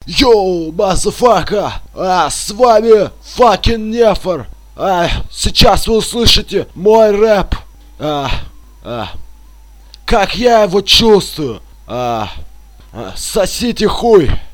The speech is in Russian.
Йоу, мазафака! С вами Fucking Нефор! Сейчас вы услышите мой рэп! Как я его чувствую! Сосите хуй!